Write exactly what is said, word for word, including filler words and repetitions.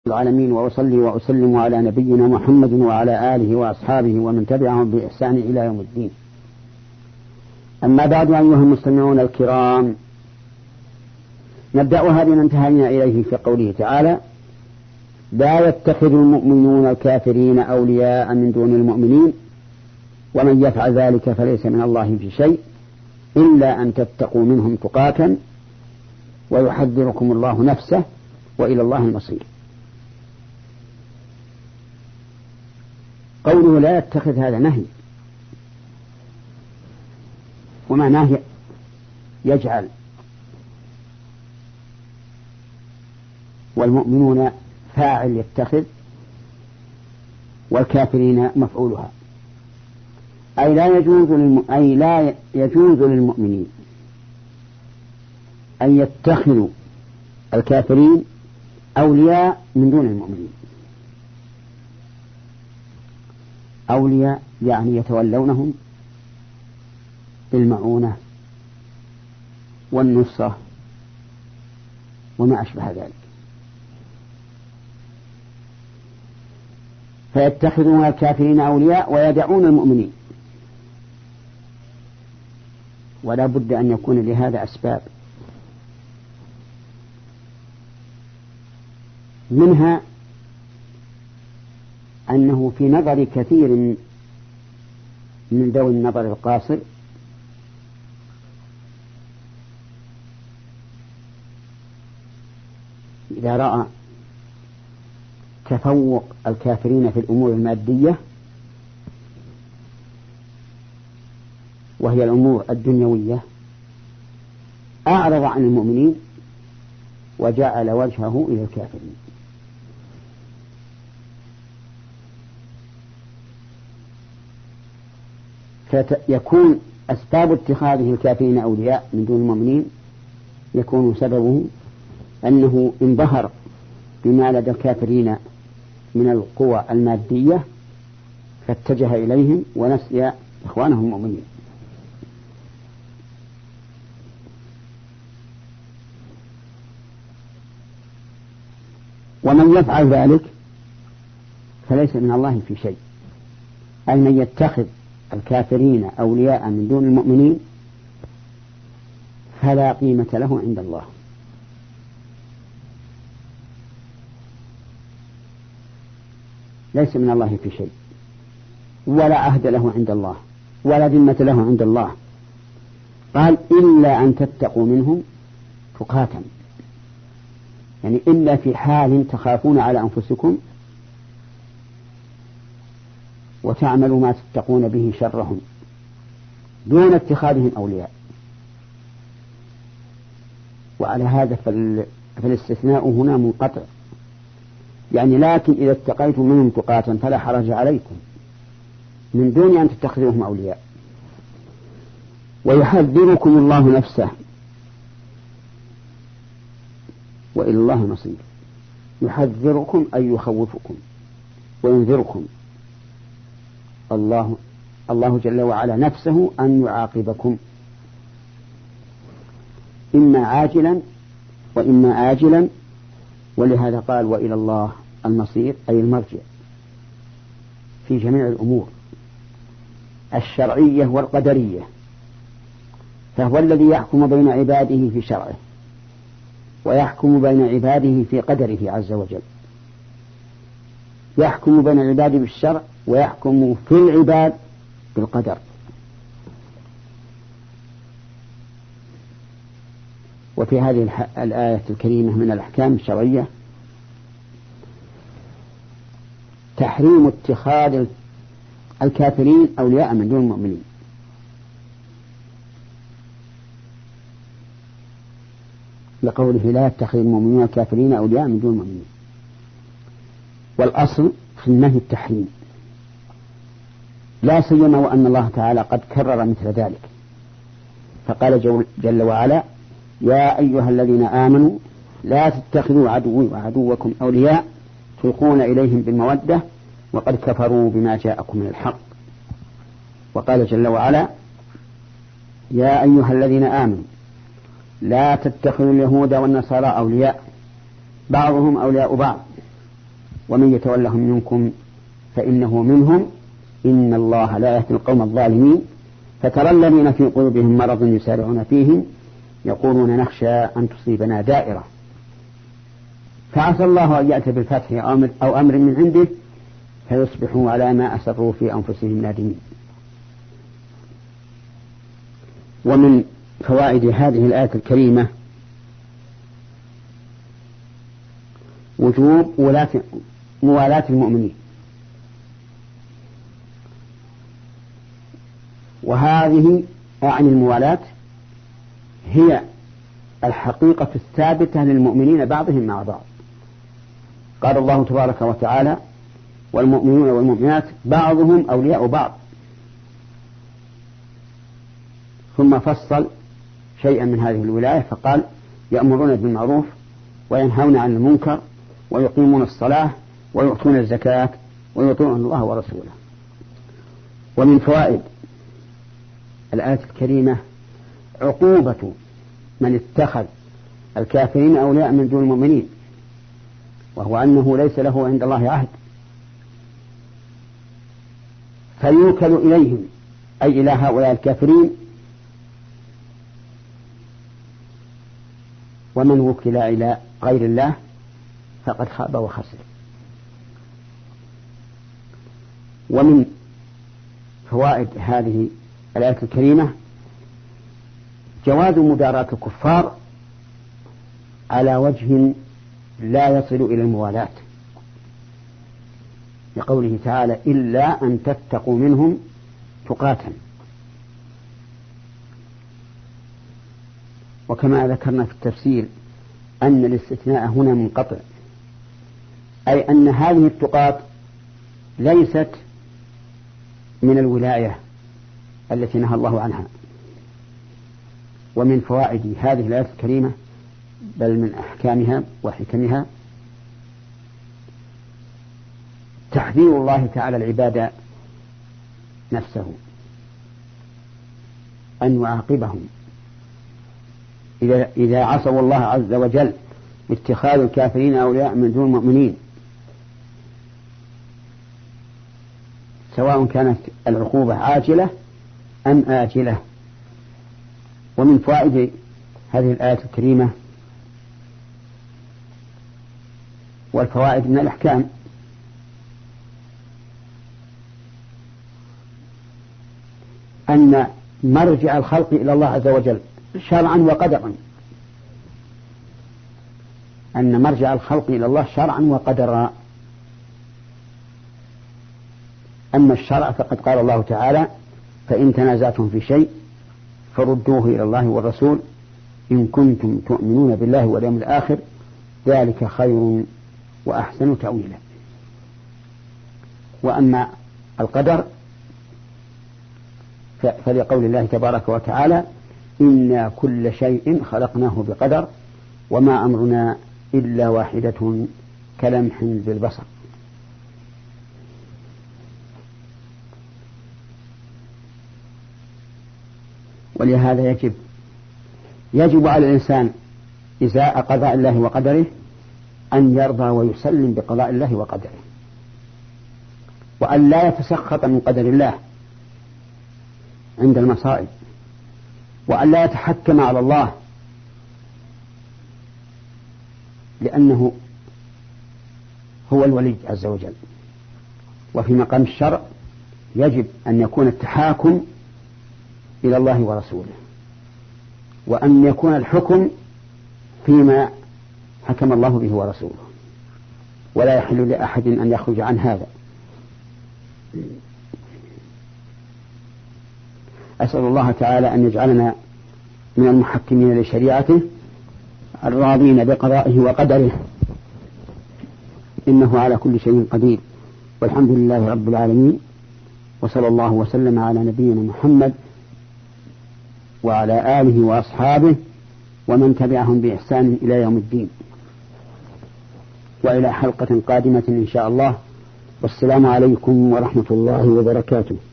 العالمين، وأصلي وأسلم على نبينا محمد وعلى آله وأصحابه ومن تبعهم بإحسان إلى يوم الدين. أما بعد، أيها المستمعون الكرام، نبدأها بما انتهينا إليه في قوله تعالى: لا يتخذ المؤمنون الكافرين أولياء من دون المؤمنين ومن يفعل ذلك فليس من الله في شيء إلا أن تتقوا منهم تقاة ويحذركم الله نفسه وإلى الله المصير. قوله لا يتخذ هذا نهي، ومعناه يجعل، والمؤمنون فاعل يتخذ والكافرين مفعولها، أي لا يجوز للم... أي لا يجوز للمؤمنين أن يتخذوا الكافرين أولياء من دون المؤمنين. أولياء يعني يتولونهم بالمعونة والنصرة وما أشبه ذلك، فيتخذون الكافرين أولياء ويدعون المؤمنين. ولا بد أن يكون لهذا أسباب، منها أنه في نظر كثير من ذوي النظر القاصر إذا رأى تفوق الكافرين في الأمور المادية وهي الأمور الدنيوية أعرض عن المؤمنين وجعل وجهه إلى الكافرين. فيكون أسباب اتخاذه الكافرين أولياء من دون المؤمنين يكون سببه أنه انبهر بما لدى الكافرين من القوى المادية فاتجه إليهم ونسي إخوانهم المؤمنين. ومن يفعل ذلك فليس من الله في شيء، أي من يتخذ الكافرين أولياء من دون المؤمنين فلا قيمة له عند الله. ليس من الله في شيء، ولا عهد له عند الله، ولا ذمة له عند الله. قال إلا أن تتقوا منهم تقاة، يعني إلا في حال تخافون على أنفسكم وتعملوا ما تتقون به شرهم دون اتخاذهم أولياء. وعلى هذا فالاستثناء هنا منقطع، يعني لكن إذا اتقيتم منهم تقاة فلا حرج عليكم من دون أن تتخذوهم أولياء. ويحذركم الله نفسه وإلى الله المصير. يحذركم أي يخوفكم وينذركم الله الله جل وعلا نفسه أن يعاقبكم إما عاجلا وإما آجلا، ولهذا قال وإلى الله المصير، أي المرجع في جميع الأمور الشرعية والقدرية. فهو الذي يحكم بين عباده في شرعه ويحكم بين عباده في قدره عز وجل، يحكم بين عباده بالشرع ويحكم في العباد بالقدر. وفي هذه الآية الكريمة من الأحكام الشرعية تحريم اتخاذ الكافرين أولياء من دون المؤمنين. لقوله لا يتخذ المؤمنون الكافرين أولياء من دون المؤمنين. والأصل في النهي التحريم، لا سيما وأن الله تعالى قد كرر مثل ذلك، فقال جل وعلا يا أيها الذين آمنوا لا تتخذوا عدوي وعدوكم أولياء تلقون إليهم بالمودة وقد كفروا بما جاءكم من الحق. وقال جل وعلا يا أيها الذين آمنوا لا تتخذوا اليهود والنصارى أولياء بعضهم أولياء بعض ومن يتولهم منكم فإنه منهم إن الله لا يهدي القوم الظالمين فترى الذين في قلوبهم مرض يسارعون فيهم يقولون نخشى أن تصيبنا دائرة فعسى الله أن يأتي بالفتح أو أمر من عنده فيصبحوا على ما أسروا في أنفسهم نادمين. ومن فوائد هذه الآية الكريمة وجوب موالاة المؤمنين، وهذه أعني الموالاة هي الحقيقة الثابتة للمؤمنين بعضهم مع بعض. قال الله تبارك وتعالى والمؤمنون والمؤمنات بعضهم أولياء بعض، ثم فصل شيئا من هذه الولاية فقال يأمرون بالمعروف وينهون عن المنكر ويقيمون الصلاة ويؤتون الزكاة ويطيعون الله ورسوله. ومن فوائد الآية الكريمة عقوبة من اتخذ الكافرين أولياء من دون المؤمنين، وهو أنه ليس له عند الله عهد فيوكل إليهم أي إلى هؤلاء الكافرين، ومن وكل إلى غير الله فقد خاب وخسر. ومن فوائد هذه الآية الكريمة جواز مداراة الكفار على وجه لا يصل إلى الموالاة، لقوله تعالى إلا أن تتقوا منهم تقاتا. وكما ذكرنا في التفسير أن الاستثناء هنا منقطع، أي أن هذه التقاة ليست من الولاية التي نهى الله عنها. ومن فوائد هذه الآية الكريمة بل من أحكامها وحكمها تحذير الله تعالى العباد نفسه أن يعاقبهم إذا, إذا عصوا الله عز وجل باتخاذ الكافرين أولياء من دون المؤمنين، سواء كانت العقوبة عاجلة أم آجلة. ومن فوائد هذه الآية الكريمة والفوائد من الأحكام أن مرجع الخلق إلى الله عز وجل شرعا وقدرا، أن مرجع الخلق إلى الله شرعا وقدرا. أما الشرع فقد قال الله تعالى فإن تنازعتم في شيء فردوه إلى الله والرسول إن كنتم تؤمنون بالله واليوم الآخر ذلك خير وأحسن تأويلا. وأما القدر فلقول الله تبارك وتعالى إنا كل شيء خلقناه بقدر وما أمرنا إلا واحدة كلمح بالبصر. ولهذا يجب يجب على الإنسان إزاء قضاء الله وقدره أن يرضى ويسلم بقضاء الله وقدره، وأن لا يتسخط من قدر الله عند المصائب، وأن لا يتحكم على الله، لأنه هو الولي عز وجل. وفي مقام الشرع يجب أن يكون التحاكم إلى الله ورسوله، وأن يكون الحكم فيما حكم الله به ورسوله، ولا يحل لأحد أن يخرج عن هذا. أسأل الله تعالى أن يجعلنا من المحكمين لشريعته الراضين بقضائه وقدره، إنه على كل شيء قدير. والحمد لله رب العالمين، وصلى الله وسلم على نبينا محمد وعلى آله وأصحابه ومن تبعهم بإحسان إلى يوم الدين، وإلى حلقة قادمة إن شاء الله. والسلام عليكم ورحمة الله وبركاته.